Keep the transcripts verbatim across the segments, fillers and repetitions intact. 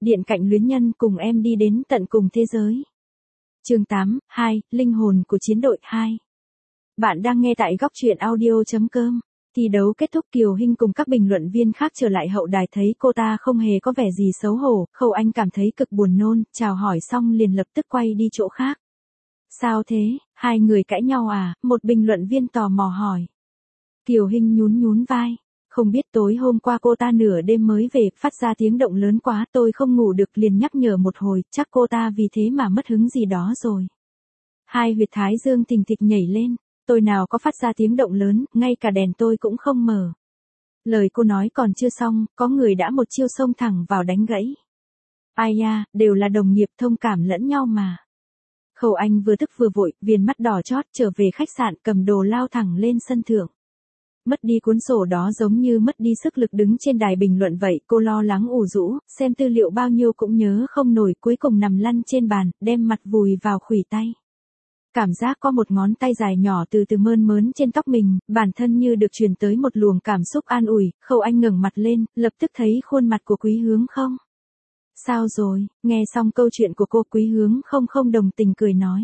Điện cạnh luyến nhân cùng em đi đến tận cùng thế giới. Chương tám, hai, Linh hồn của chiến đội hai. Bạn đang nghe tại góc truyện audio chấm com. Thi đấu kết thúc, Kiều Hinh cùng các bình luận viên khác trở lại hậu đài, thấy cô ta không hề có vẻ gì xấu hổ, Khâu Anh cảm thấy cực buồn nôn, chào hỏi xong liền lập tức quay đi chỗ khác. Sao thế, hai người cãi nhau à? Một bình luận viên tò mò hỏi. Kiều Hinh nhún nhún vai. Không biết, tối hôm qua cô ta nửa đêm mới về, phát ra tiếng động lớn quá, tôi không ngủ được liền nhắc nhở một hồi, chắc cô ta vì thế mà mất hứng gì đó rồi. Hai huyệt thái dương thình thịch nhảy lên, tôi nào có phát ra tiếng động lớn, ngay cả đèn tôi cũng không mở. Lời cô nói còn chưa xong, có người đã một chiêu xông thẳng vào đánh gãy. Ai da, đều là đồng nghiệp, thông cảm lẫn nhau mà. Khâu Anh vừa tức vừa vội, viền mắt đỏ chót, trở về khách sạn, cầm đồ lao thẳng lên sân thượng. Mất đi cuốn sổ đó giống như mất đi sức lực đứng trên đài bình luận vậy, cô lo lắng ủ rũ, xem tư liệu bao nhiêu cũng nhớ không nổi, cuối cùng nằm lăn trên bàn, đem mặt vùi vào khuỷu tay. Cảm giác có một ngón tay dài nhỏ từ từ mơn mớn trên tóc mình, bản thân như được truyền tới một luồng cảm xúc an ủi. Khâu Anh ngẩng mặt lên, lập tức thấy khuôn mặt của Quý Hướng Không. Sao rồi? Nghe xong câu chuyện của cô, Quý Hướng Không không đồng tình cười nói.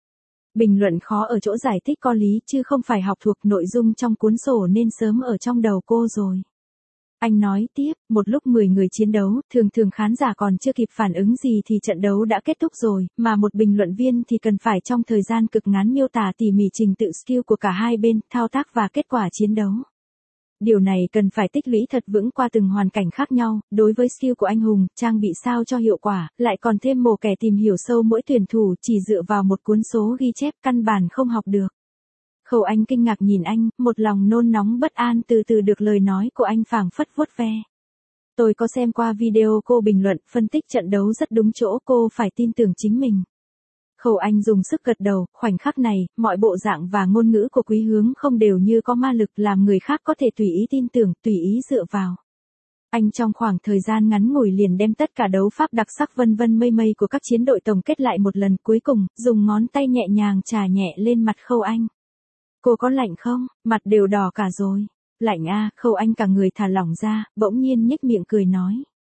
Bình luận khó ở chỗ giải thích có lý chứ không phải học thuộc nội dung trong cuốn sổ nên sớm ở trong đầu cô rồi. Anh nói tiếp, một lúc mười người chiến đấu, thường thường khán giả còn chưa kịp phản ứng gì thì trận đấu đã kết thúc rồi, mà một bình luận viên thì cần phải trong thời gian cực ngắn miêu tả tỉ mỉ trình tự skill của cả hai bên, thao tác và kết quả chiến đấu. Điều này cần phải tích lũy thật vững qua từng hoàn cảnh khác nhau, đối với skill của anh hùng, trang bị sao cho hiệu quả, lại còn thêm mổ kẻ tìm hiểu sâu mỗi tuyển thủ, chỉ dựa vào một cuốn số ghi chép căn bản không học được. Khâu Anh kinh ngạc nhìn anh, một lòng nôn nóng bất an từ từ được lời nói của anh phảng phất vuốt ve. Tôi có xem qua video cô bình luận, phân tích trận đấu rất đúng chỗ, cô phải tin tưởng chính mình. Khâu Anh dùng sức gật đầu, khoảnh khắc này, mọi bộ dạng và ngôn ngữ của Quý Hướng Không đều như có ma lực làm người khác có thể tùy ý tin tưởng, tùy ý dựa vào. Anh trong khoảng thời gian ngắn ngủi liền đem tất cả đấu pháp đặc sắc vân vân mây mây của các chiến đội tổng kết lại một lần, cuối cùng, dùng ngón tay nhẹ nhàng chà nhẹ lên mặt Khâu Anh. Cô có lạnh không? Mặt đều đỏ cả rồi. Lạnh à? Khâu Anh cả người thả lỏng ra, bỗng nhiên nhếch miệng cười nói.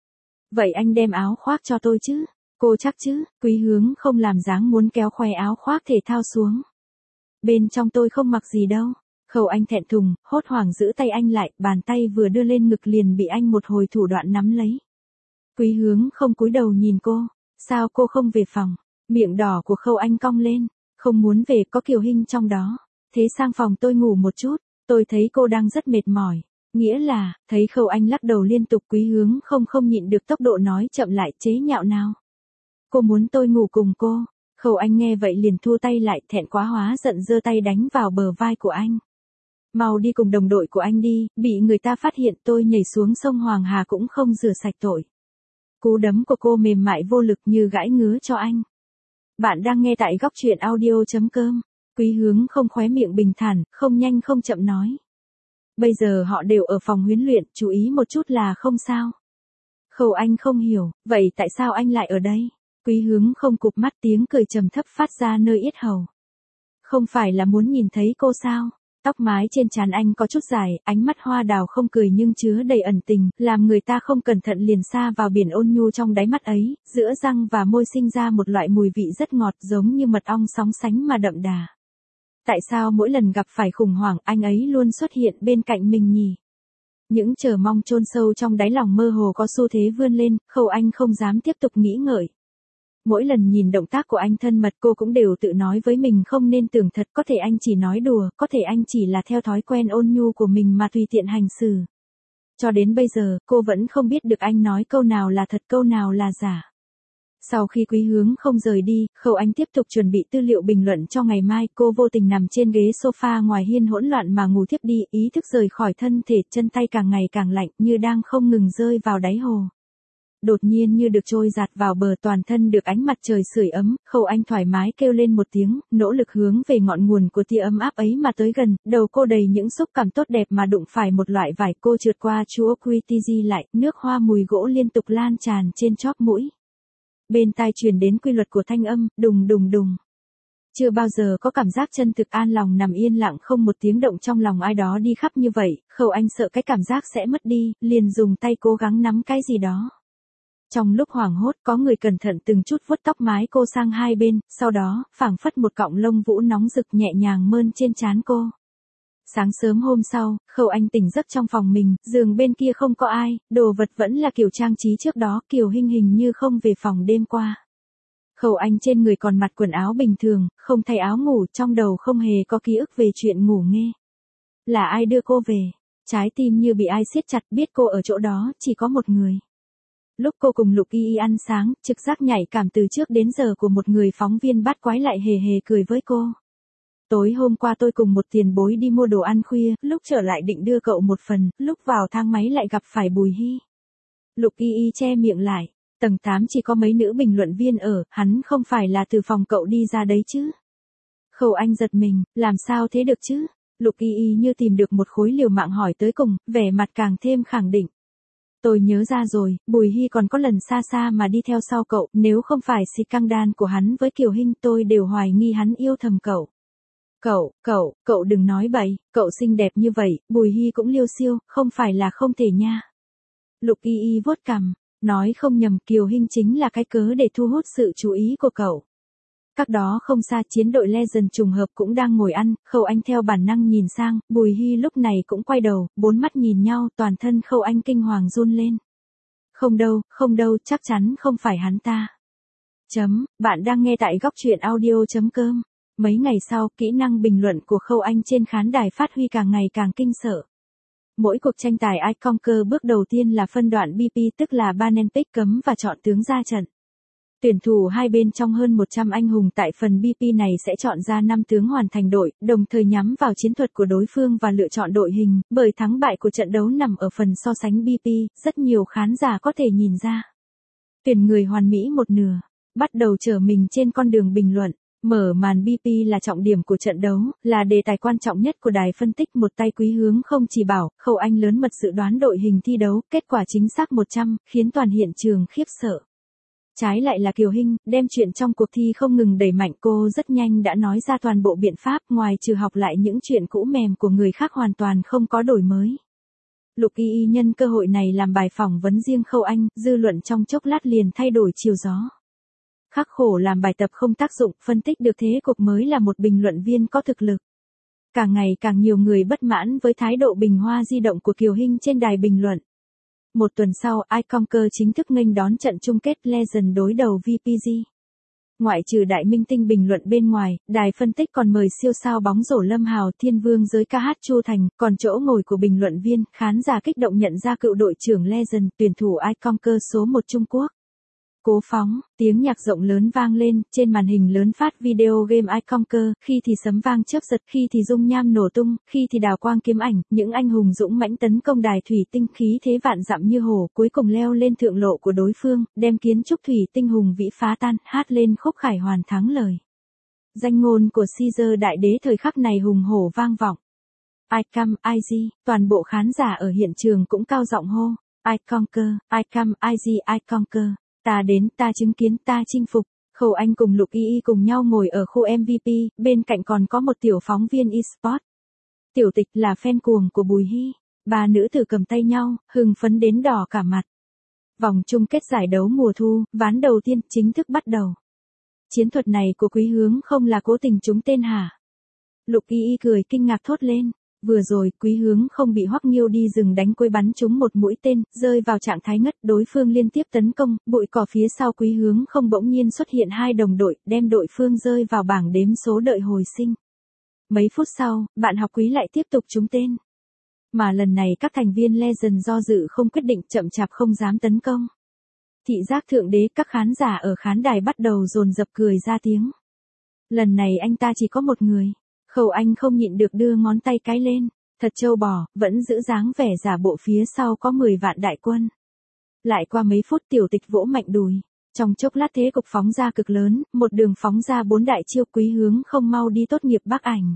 Vậy anh đem áo khoác cho tôi chứ? Cô chắc chứ? Quý Hướng Không làm dáng muốn kéo khoe áo khoác thể thao xuống. Bên trong tôi không mặc gì đâu. Khâu Anh thẹn thùng, hốt hoảng giữ tay anh lại, bàn tay vừa đưa lên ngực liền bị anh một hồi thủ đoạn nắm lấy. Quý Hướng Không cúi đầu nhìn cô. Sao cô không về phòng? Miệng đỏ của Khâu Anh cong lên. Không muốn về, có Kiều Hinh trong đó. Thế sang phòng tôi ngủ một chút, tôi thấy cô đang rất mệt mỏi. Nghĩa là, thấy Khâu Anh lắc đầu liên tục, Quý Hướng Không không nhịn được tốc độ nói chậm lại, chế nhạo nào. Cô muốn tôi ngủ cùng cô. Khâu Anh nghe vậy liền thua tay lại, thẹn quá hóa giận giơ tay đánh vào bờ vai của anh. Mau đi cùng đồng đội của anh đi, bị người ta phát hiện tôi nhảy xuống sông Hoàng Hà cũng không rửa sạch tội. Cú đấm của cô mềm mại vô lực như gãi ngứa cho anh. Bạn đang nghe tại góc truyện audio chấm com. Quý Hướng Không khóe miệng bình thản, không nhanh không chậm nói. Bây giờ họ đều ở phòng huấn luyện, chú ý một chút là không sao. Khâu Anh không hiểu, vậy tại sao anh lại ở đây? Quý Hướng Không cụp mắt, tiếng cười trầm thấp phát ra nơi yết hầu. Không phải là muốn nhìn thấy cô sao? Tóc mái trên trán anh có chút dài, ánh mắt hoa đào không cười nhưng chứa đầy ẩn tình, làm người ta không cẩn thận liền sa vào biển ôn nhu trong đáy mắt ấy, giữa răng và môi sinh ra một loại mùi vị rất ngọt giống như mật ong sóng sánh mà đậm đà. Tại sao mỗi lần gặp phải khủng hoảng anh ấy luôn xuất hiện bên cạnh mình nhỉ? Những chờ mong chôn sâu trong đáy lòng mơ hồ có xu thế vươn lên, Khâu Anh không dám tiếp tục nghĩ ngợi. Mỗi lần nhìn động tác của anh thân mật cô cũng đều tự nói với mình không nên tưởng thật, có thể anh chỉ nói đùa, có thể anh chỉ là theo thói quen ôn nhu của mình mà tùy tiện hành xử. Cho đến bây giờ, cô vẫn không biết được anh nói câu nào là thật câu nào là giả. Sau khi Quý Hướng Không rời đi, Khâu Anh tiếp tục chuẩn bị tư liệu bình luận cho ngày mai, cô vô tình nằm trên ghế sofa ngoài hiên hỗn loạn mà ngủ thiếp đi, ý thức rời khỏi thân thể, chân tay càng ngày càng lạnh như đang không ngừng rơi vào đáy hồ. Đột nhiên như được trôi giạt vào bờ, toàn thân được ánh mặt trời sưởi ấm, Khâu Anh thoải mái kêu lên một tiếng, nỗ lực hướng về ngọn nguồn của tia ấm áp ấy mà tới gần, đầu cô đầy những xúc cảm tốt đẹp mà đụng phải một loại vải, cô trượt qua chúa quy ti lại, nước hoa mùi gỗ liên tục lan tràn trên chóp mũi. Bên tai truyền đến quy luật của thanh âm, đùng đùng đùng. Chưa bao giờ có cảm giác chân thực an lòng nằm yên lặng không một tiếng động trong lòng ai đó đi khắp như vậy, Khâu Anh sợ cái cảm giác sẽ mất đi, liền dùng tay cố gắng nắm cái gì đó. Trong lúc hoảng hốt, có người cẩn thận từng chút vuốt tóc mái cô sang hai bên, sau đó, phảng phất một cọng lông vũ nóng rực nhẹ nhàng mơn trên trán cô. Sáng sớm hôm sau, Khâu Anh tỉnh giấc trong phòng mình, giường bên kia không có ai, đồ vật vẫn là kiểu trang trí trước đó, Kiều Hinh hình như không về phòng đêm qua. Khâu Anh trên người còn mặc quần áo bình thường, không thay áo ngủ, trong đầu không hề có ký ức về chuyện ngủ nghe. Là ai đưa cô về? Trái tim như bị ai siết chặt, biết cô ở chỗ đó, chỉ có một người. Lúc cô cùng Lục Y Y ăn sáng, trực giác nhạy cảm từ trước đến giờ của một người phóng viên bắt quái lại hề hề cười với cô. Tối hôm qua tôi cùng một tiền bối đi mua đồ ăn khuya, lúc trở lại định đưa cậu một phần, lúc vào thang máy lại gặp phải Bùi Hy. Lục Y Y che miệng lại, tầng tám chỉ có mấy nữ bình luận viên ở, hắn không phải là từ phòng cậu đi ra đấy chứ. Khâu Anh giật mình, làm sao thế được chứ? Lục Y Y như tìm được một khối liều mạng hỏi tới cùng, vẻ mặt càng thêm khẳng định. Tôi nhớ ra rồi, Bùi Hy còn có lần xa xa mà đi theo sau cậu, nếu không phải xì căng đan của hắn với Kiều Hinh tôi đều hoài nghi hắn yêu thầm cậu. Cậu, cậu, cậu đừng nói bậy, cậu xinh đẹp như vậy, Bùi Hy cũng liêu xiêu, không phải là không thể nha. Lục Y Y vuốt cằm, nói không nhầm, Kiều Hinh chính là cái cớ để thu hút sự chú ý của cậu. Cách đó không xa, chiến đội Legend trùng hợp cũng đang ngồi ăn, Khâu Anh theo bản năng nhìn sang, Bùi Hy lúc này cũng quay đầu, bốn mắt nhìn nhau, toàn thân Khâu Anh kinh hoàng run lên. Không đâu, không đâu, chắc chắn không phải hắn ta. Chấm, bạn đang nghe tại góc truyện audio.com. Mấy ngày sau, kỹ năng bình luận của Khâu Anh trên khán đài phát huy càng ngày càng kinh sợ. Mỗi cuộc tranh tài I Conquer bước đầu tiên là phân đoạn bê pê, tức là Banner Pick cấm và chọn tướng ra trận. Tuyển thủ hai bên trong hơn một trăm anh hùng tại phần bê pê này sẽ chọn ra năm tướng hoàn thành đội, đồng thời nhắm vào chiến thuật của đối phương và lựa chọn đội hình, bởi thắng bại của trận đấu nằm ở phần so sánh bê pê, rất nhiều khán giả có thể nhìn ra. Tuyển người hoàn mỹ một nửa, bắt đầu trở mình trên con đường bình luận. Mở màn bê pê là trọng điểm của trận đấu, là đề tài quan trọng nhất của đài phân tích. Một tay Quý Hướng không chỉ bảo, Khâu Anh lớn mật dự đoán đội hình thi đấu, kết quả chính xác một trăm, khiến toàn hiện trường khiếp sợ. Trái lại là Kiều Hinh, đem chuyện trong cuộc thi không ngừng đẩy mạnh, cô rất nhanh đã nói ra toàn bộ biện pháp, ngoài trừ học lại những chuyện cũ mềm của người khác hoàn toàn không có đổi mới. Lục Y Y nhân cơ hội này làm bài phỏng vấn riêng Khâu Anh, dư luận trong chốc lát liền thay đổi chiều gió. Khắc khổ làm bài tập không tác dụng, phân tích được thế cục mới là một bình luận viên có thực lực. Càng ngày càng nhiều người bất mãn với thái độ bình hoa di động của Kiều Hinh trên đài bình luận. Một tuần sau, I Conquer chính thức nghênh đón trận chung kết Legend đối đầu vê pê giê. Ngoại trừ đại minh tinh bình luận bên ngoài, đài phân tích còn mời siêu sao bóng rổ Lâm Hào, thiên vương giới ca hát Chu Thành, còn chỗ ngồi của bình luận viên, khán giả kích động nhận ra cựu đội trưởng Legend, tuyển thủ I Conquer số một Trung Quốc. Cố phóng, tiếng nhạc rộng lớn vang lên, trên màn hình lớn phát video game I Conquer, khi thì sấm vang chớp giật, khi thì dung nham nổ tung, khi thì đào quang kiếm ảnh, những anh hùng dũng mãnh tấn công đài thủy tinh, khí thế vạn dặm như hổ, cuối cùng leo lên thượng lộ của đối phương, đem kiến trúc thủy tinh hùng vĩ phá tan, hát lên khúc khải hoàn thắng lời. Danh ngôn của Caesar đại đế thời khắc này hùng hổ vang vọng. I come, I G, toàn bộ khán giả ở hiện trường cũng cao giọng hô, I Conquer, I come, I G, I Conquer. Ta đến, ta chứng kiến, ta chinh phục. Khâu Anh cùng Lục Y Y cùng nhau ngồi ở khu em vê pê, bên cạnh còn có một tiểu phóng viên eSport. Tiểu Tịch là fan cuồng của Bùi Hy. Ba nữ tử cầm tay nhau, hưng phấn đến đỏ cả mặt. Vòng chung kết giải đấu mùa thu, ván đầu tiên chính thức bắt đầu. Chiến thuật này của Quý Hướng không là cố tình trúng tên hả? Lục Y Y cười kinh ngạc thốt lên. Vừa rồi, Quý Hướng không bị Hoắc Nghiêu đi rừng đánh quấy bắn trúng một mũi tên, rơi vào trạng thái ngất, đối phương liên tiếp tấn công, bụi cỏ phía sau Quý Hướng không bỗng nhiên xuất hiện hai đồng đội, đem đội phương rơi vào bảng đếm số đợi hồi sinh. Mấy phút sau, bạn học Quý lại tiếp tục trúng tên. Mà lần này các thành viên Legend do dự không quyết định, chậm chạp không dám tấn công. Thị giác thượng đế, các khán giả ở khán đài bắt đầu dồn dập cười ra tiếng. Lần này anh ta chỉ có một người. Khâu Anh không nhịn được đưa ngón tay cái lên, thật trâu bò, vẫn giữ dáng vẻ giả bộ phía sau có mười vạn đại quân. Lại qua mấy phút Tiểu Tịch vỗ mạnh đùi, trong chốc lát thế cục phóng ra cực lớn, một đường phóng ra bốn đại chiêu. Quý Hướng không mau đi tốt nghiệp Bắc Ảnh.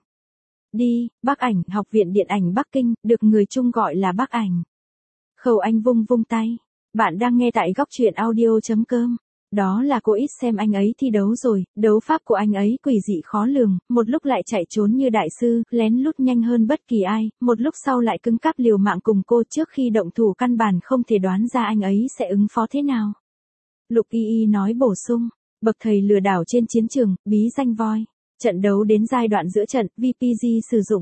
Đi, Bắc Ảnh, Học viện Điện ảnh Bắc Kinh, được người Trung gọi là Bắc Ảnh. Khâu Anh vung vung tay, bạn đang nghe tại góc truyện audio.com. Đó là cô ít xem anh ấy thi đấu rồi, đấu pháp của anh ấy quỷ dị khó lường, một lúc lại chạy trốn như đại sư, lén lút nhanh hơn bất kỳ ai, một lúc sau lại cứng cáp liều mạng cùng cô, trước khi động thủ căn bản không thể đoán ra anh ấy sẽ ứng phó thế nào. Lục Y Y nói bổ sung, bậc thầy lừa đảo trên chiến trường, bí danh voi. Trận đấu đến giai đoạn giữa trận, vê pê giê sử dụng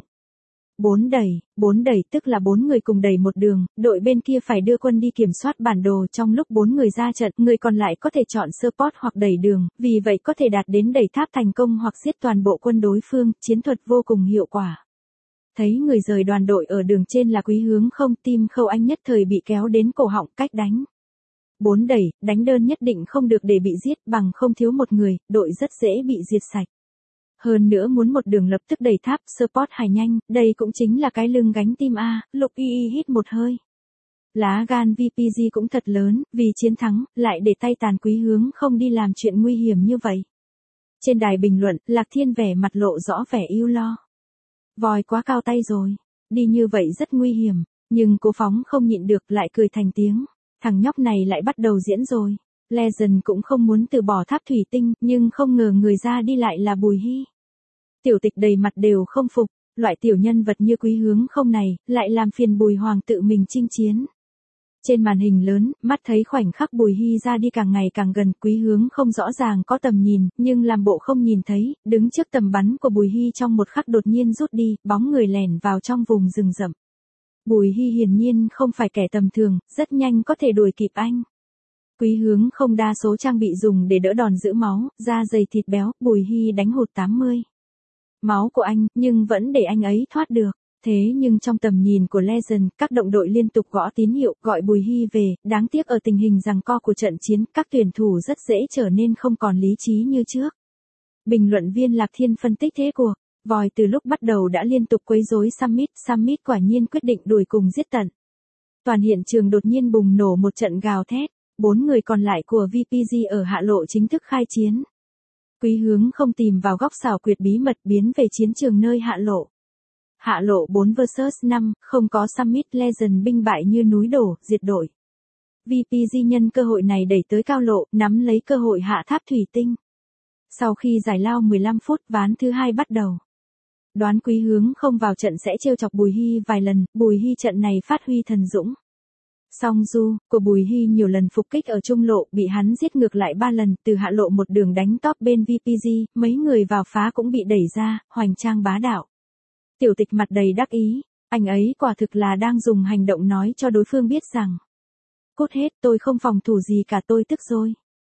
bốn đẩy, bốn đẩy tức là bốn người cùng đẩy một đường, đội bên kia phải đưa quân đi kiểm soát bản đồ trong lúc bốn người ra trận, người còn lại có thể chọn support hoặc đẩy đường, vì vậy có thể đạt đến đẩy tháp thành công hoặc giết toàn bộ quân đối phương, chiến thuật vô cùng hiệu quả. Thấy người rời đoàn đội ở đường trên là Quý Hướng không, tim Khâu Anh nhất thời bị kéo đến cổ họng. Cách đánh bốn đẩy, đánh đơn nhất định không được để bị giết, bằng không thiếu một người, đội rất dễ bị diệt sạch. Hơn nữa muốn một đường lập tức đẩy tháp, support hài nhanh, đây cũng chính là cái lưng gánh tim A. Lục Y Y hít một hơi. Lá gan vê pê giê cũng thật lớn, vì chiến thắng, lại để tay tàn Quý Hướng không đi làm chuyện nguy hiểm như vậy. Trên đài bình luận, Lạc Thiên vẻ mặt lộ rõ vẻ ưu lo. Voi quá cao tay rồi, đi như vậy rất nguy hiểm, nhưng Cố Phóng không nhịn được lại cười thành tiếng. Thằng nhóc này lại bắt đầu diễn rồi. Legend cũng không muốn từ bỏ tháp thủy tinh, nhưng không ngờ người ra đi lại là Bùi Hy. Tiểu Tịch đầy mặt đều không phục, loại tiểu nhân vật như Quý Hướng không này, lại làm phiền Bùi Hoàng tự mình chinh chiến. Trên màn hình lớn, mắt thấy khoảnh khắc Bùi Hy ra đi càng ngày càng gần, Quý Hướng không rõ ràng có tầm nhìn, nhưng làm bộ không nhìn thấy, đứng trước tầm bắn của Bùi Hy trong một khắc đột nhiên rút đi, bóng người lẻn vào trong vùng rừng rậm. Bùi Hy hiển nhiên không phải kẻ tầm thường, rất nhanh có thể đuổi kịp anh. Quý Hướng không đa số trang bị dùng để đỡ đòn giữ máu, da dày thịt béo, Bùi Hy đánh hụt tám mươi. Máu của anh, nhưng vẫn để anh ấy thoát được. Thế nhưng trong tầm nhìn của Legend, các động đội liên tục gõ tín hiệu, gọi Bùi Hy về, đáng tiếc ở tình hình giằng co của trận chiến, các tuyển thủ rất dễ trở nên không còn lý trí như trước. Bình luận viên Lạc Thiên phân tích thế cuộc, voi từ lúc bắt đầu đã liên tục quấy rối Summit, Summit quả nhiên quyết định đuổi cùng giết tận. Toàn hiện trường đột nhiên bùng nổ một trận gào thét, bốn người còn lại của vê pê giê ở hạ lộ chính thức khai chiến. Quý Hướng không tìm vào góc xảo quyệt bí mật biến về chiến trường nơi hạ lộ. Hạ lộ bốn versus năm, không có Summit, Legend binh bại như núi đổ, diệt đội. vê pê giê nhân cơ hội này đẩy tới cao lộ, nắm lấy cơ hội hạ tháp thủy tinh. Sau khi giải lao mười lăm phút, ván thứ hai bắt đầu. Đoán Quý Hướng không vào trận sẽ trêu chọc Bùi Hy vài lần, Bùi Hy trận này phát huy thần dũng. Song du, của Bùi Hy nhiều lần phục kích ở trung lộ, bị hắn giết ngược lại ba lần, từ hạ lộ một đường đánh top bên vê pê giê, mấy người vào phá cũng bị đẩy ra, hoành trang bá đạo. Tiểu Tịch mặt đầy đắc ý, anh ấy quả thực là đang dùng hành động nói cho đối phương biết rằng. Cốt hết, tôi không phòng thủ gì cả, tôi tức rồi.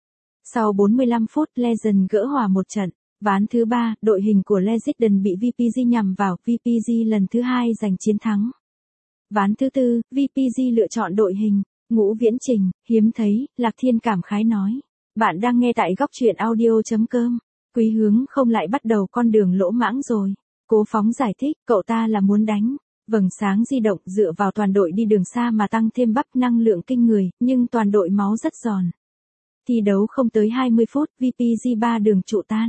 Sau bốn mươi lăm phút, Legend gỡ hòa một trận. Ván thứ ba, đội hình của Legend bị vê pê giê nhằm vào, vê pê giê lần thứ hai giành chiến thắng. Ván thứ tư, vê pê giê lựa chọn đội hình, Ngũ Viễn Trình, hiếm thấy, Lạc Thiên cảm khái nói. Bạn đang nghe tại góc truyện audio.com. Quý Hướng không lại bắt đầu con đường lỗ mãng rồi. Cố Phóng giải thích, cậu ta là muốn đánh. Vầng sáng di động dựa vào toàn đội đi đường xa mà tăng thêm bắp năng lượng kinh người, nhưng toàn đội máu rất giòn. Thi đấu không tới hai mươi phút, vê pê giê ba đường trụ tan.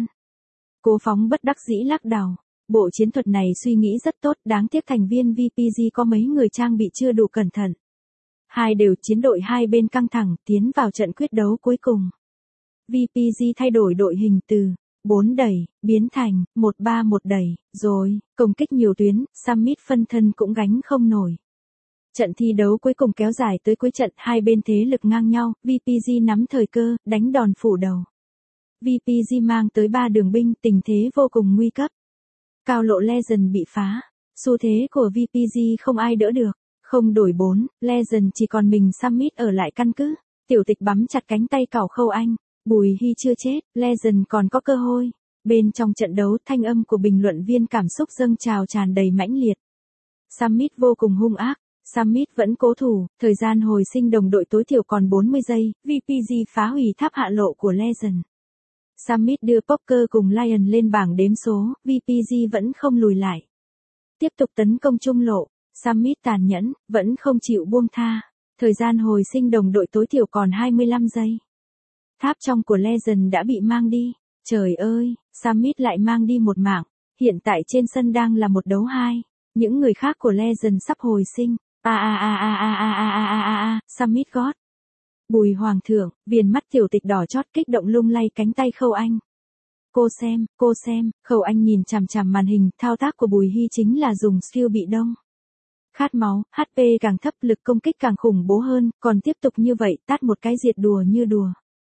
Cố Phóng bất đắc dĩ lắc đầu. Bộ chiến thuật này suy nghĩ rất tốt, đáng tiếc thành viên vê pê giê có mấy người trang bị chưa đủ cẩn thận. Hai đều chiến đội hai bên căng thẳng, tiến vào trận quyết đấu cuối cùng. vê pê giê thay đổi đội hình từ bốn đẩy, biến thành một ba một đẩy, rồi, công kích nhiều tuyến, Summit phân thân cũng gánh không nổi. Trận thi đấu cuối cùng kéo dài tới cuối trận, hai bên thế lực ngang nhau, vê pê giê nắm thời cơ, đánh đòn phủ đầu. vê pê giê mang tới ba đường binh, tình thế vô cùng nguy cấp. Cao lộ Legend bị phá, xu thế của vê pê giê không ai đỡ được, không đổi bốn, Legend chỉ còn mình Summit ở lại căn cứ. Tiểu Tịch bắm chặt cánh tay cào Khâu Anh, Bùi Hy chưa chết, Legend còn có cơ hội. Bên trong trận đấu, thanh âm của bình luận viên cảm xúc dâng trào tràn đầy mãnh liệt. Summit vô cùng hung ác, Summit vẫn cố thủ, thời gian hồi sinh đồng đội tối thiểu còn bốn mươi giây, vê pê giê phá hủy tháp hạ lộ của Legend. Summit đưa Poker cùng Lion lên bảng đếm số, vê pê giê vẫn không lùi lại. Tiếp tục tấn công trung lộ, Summit tàn nhẫn, vẫn không chịu buông tha. Thời gian hồi sinh đồng đội tối thiểu còn hai mươi lăm giây. Tháp trong của Legend đã bị mang đi. Trời ơi, Summit lại mang đi một mạng. Hiện tại trên sân đang là một đấu hai. Những người khác của Legend sắp hồi sinh. A a a a a a a a a a a, Summit gót. Bùi Hoàng thượng, viền mắt Tiểu Tịch đỏ chót kích động lung lay cánh tay Khâu Anh. Cô xem, cô xem, Khâu Anh nhìn chằm chằm màn hình, thao tác của Bùi Hy chính là dùng skill bị đông. Khát máu, hát pê càng thấp lực công kích càng khủng bố hơn, còn tiếp tục như vậy tát một cái diệt đùa như đùa.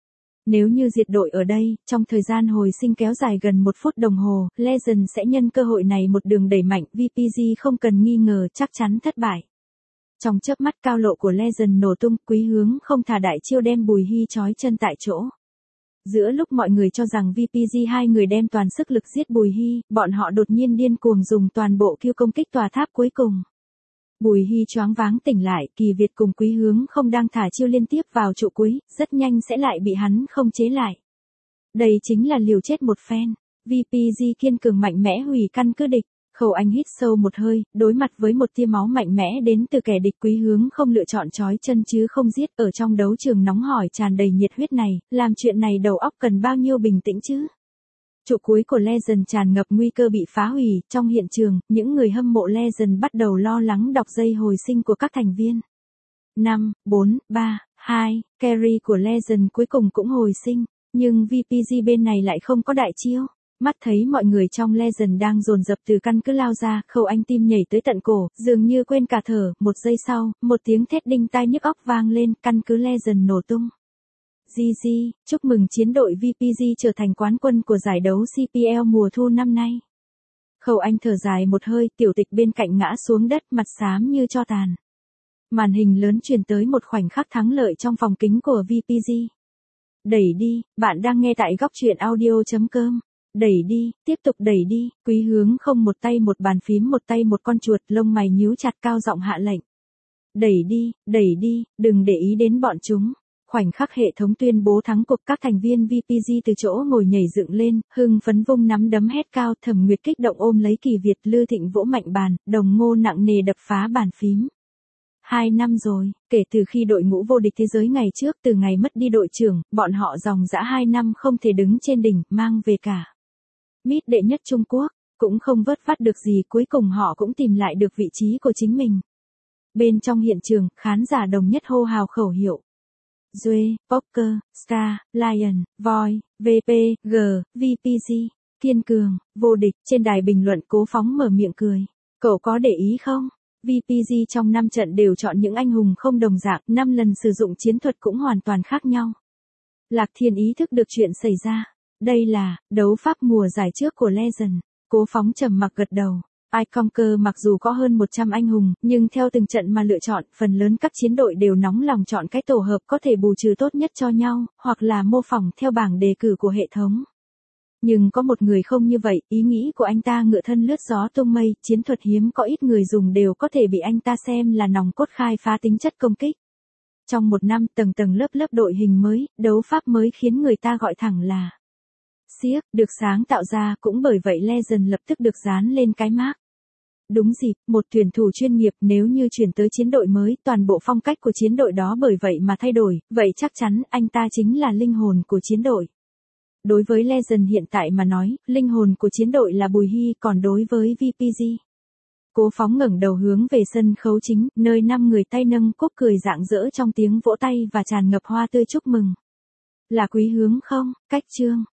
Nếu như diệt đội ở đây, trong thời gian hồi sinh kéo dài gần một phút đồng hồ, Legend sẽ nhân cơ hội này một đường đẩy mạnh, vê pê giê không cần nghi ngờ chắc chắn thất bại. Trong chớp mắt cao lộ của Legend nổ tung, Quý Hướng không thả đại chiêu đem Bùi Hy trói chân tại chỗ. Giữa lúc mọi người cho rằng vê pê giê hai người đem toàn sức lực giết Bùi Hy, bọn họ đột nhiên điên cuồng dùng toàn bộ kiêu công kích tòa tháp cuối cùng. Bùi Hy choáng váng tỉnh lại, Kỳ Việt cùng Quý Hướng không đang thả chiêu liên tiếp vào trụ cuối, rất nhanh sẽ lại bị hắn không chế lại. Đây chính là liều chết một phen. vê pê giê kiên cường mạnh mẽ hủy căn cứ địch. Khâu Anh hít sâu một hơi, đối mặt với một tia máu mạnh mẽ đến từ kẻ địch. Quý Hướng không lựa chọn trói chân chứ không giết. Ở trong đấu trường nóng hổi tràn đầy nhiệt huyết này, làm chuyện này đầu óc cần bao nhiêu bình tĩnh chứ? Trụ cuối của Legend tràn ngập nguy cơ bị phá hủy, trong hiện trường, những người hâm mộ Legend bắt đầu lo lắng đọc dây hồi sinh của các thành viên. năm, bốn, ba, hai, carry của Legend cuối cùng cũng hồi sinh, nhưng vê pê giê bên này lại không có đại chiêu. Mắt thấy mọi người trong Legend đang dồn dập từ căn cứ lao ra, Khâu Anh tim nhảy tới tận cổ, dường như quên cả thở, một giây sau, một tiếng thét đinh tai nhức óc vang lên, căn cứ Legend nổ tung. giê giê, chúc mừng chiến đội vê pê giê trở thành quán quân của giải đấu xê pê lờ mùa thu năm nay. Khâu Anh thở dài một hơi, tiểu tịch bên cạnh ngã xuống đất mặt xám như tro tàn. Màn hình lớn truyền tới một khoảnh khắc thắng lợi trong phòng kính của vê pê giê. Đẩy đi, bạn đang nghe tại góc truyện audio chấm com. Đẩy đi, tiếp tục đẩy đi, Quý Hướng không một tay một bàn phím một tay một con chuột, lông mày nhíu chặt cao giọng hạ lệnh. Đẩy đi, đẩy đi, đừng để ý đến bọn chúng. Khoảnh khắc hệ thống tuyên bố thắng cuộc, các thành viên vê pê giê từ chỗ ngồi nhảy dựng lên, hưng phấn vung nắm đấm hét cao. Thẩm Nguyệt kích động ôm lấy Kỳ Việt, Lư Thịnh vỗ mạnh bàn, Đồng Ngô nặng nề đập phá bàn phím. Hai năm rồi, kể từ khi đội ngũ vô địch thế giới ngày trước từ ngày mất đi đội trưởng, bọn họ dòng dã hai năm không thể đứng trên đỉnh, mang về cả mít đệ nhất Trung Quốc, cũng không vớt vát được gì, cuối cùng họ cũng tìm lại được vị trí của chính mình. Bên trong hiện trường, khán giả đồng nhất hô hào khẩu hiệu. Duê, Poker, Star, Lion, Voi, vê pê, G, vê pê giê, kiên cường, vô địch. Trên đài bình luận Cố Phóng mở miệng cười. Cậu có để ý không? vê pê giê trong năm trận đều chọn những anh hùng không đồng dạng, năm lần sử dụng chiến thuật cũng hoàn toàn khác nhau. Lạc Thiên ý thức được chuyện xảy ra. Đây là đấu pháp mùa giải trước của Legend. Cố Phóng trầm mặc gật đầu. iConquer mặc dù có hơn một trăm anh hùng, nhưng theo từng trận mà lựa chọn, phần lớn các chiến đội đều nóng lòng chọn cái tổ hợp có thể bù trừ tốt nhất cho nhau, hoặc là mô phỏng theo bảng đề cử của hệ thống. Nhưng có một người không như vậy, ý nghĩ của anh ta ngựa thân lướt gió tung mây, chiến thuật hiếm có ít người dùng đều có thể bị anh ta xem là nòng cốt khai phá tính chất công kích. Trong một năm tầng tầng lớp lớp đội hình mới, đấu pháp mới khiến người ta gọi thẳng là siếc, được sáng tạo ra, cũng bởi vậy Legend lập tức được dán lên cái mác. Đúng dịp, một tuyển thủ chuyên nghiệp nếu như chuyển tới chiến đội mới, toàn bộ phong cách của chiến đội đó bởi vậy mà thay đổi, vậy chắc chắn anh ta chính là linh hồn của chiến đội. Đối với Legend hiện tại mà nói, linh hồn của chiến đội là Bùi Hy, còn đối với vê pê giê. Cố Phóng ngẩng đầu hướng về sân khấu chính, nơi năm người tay nâng cúp cười rạng rỡ trong tiếng vỗ tay và tràn ngập hoa tươi chúc mừng. Là Quý Hướng không? Cách chương.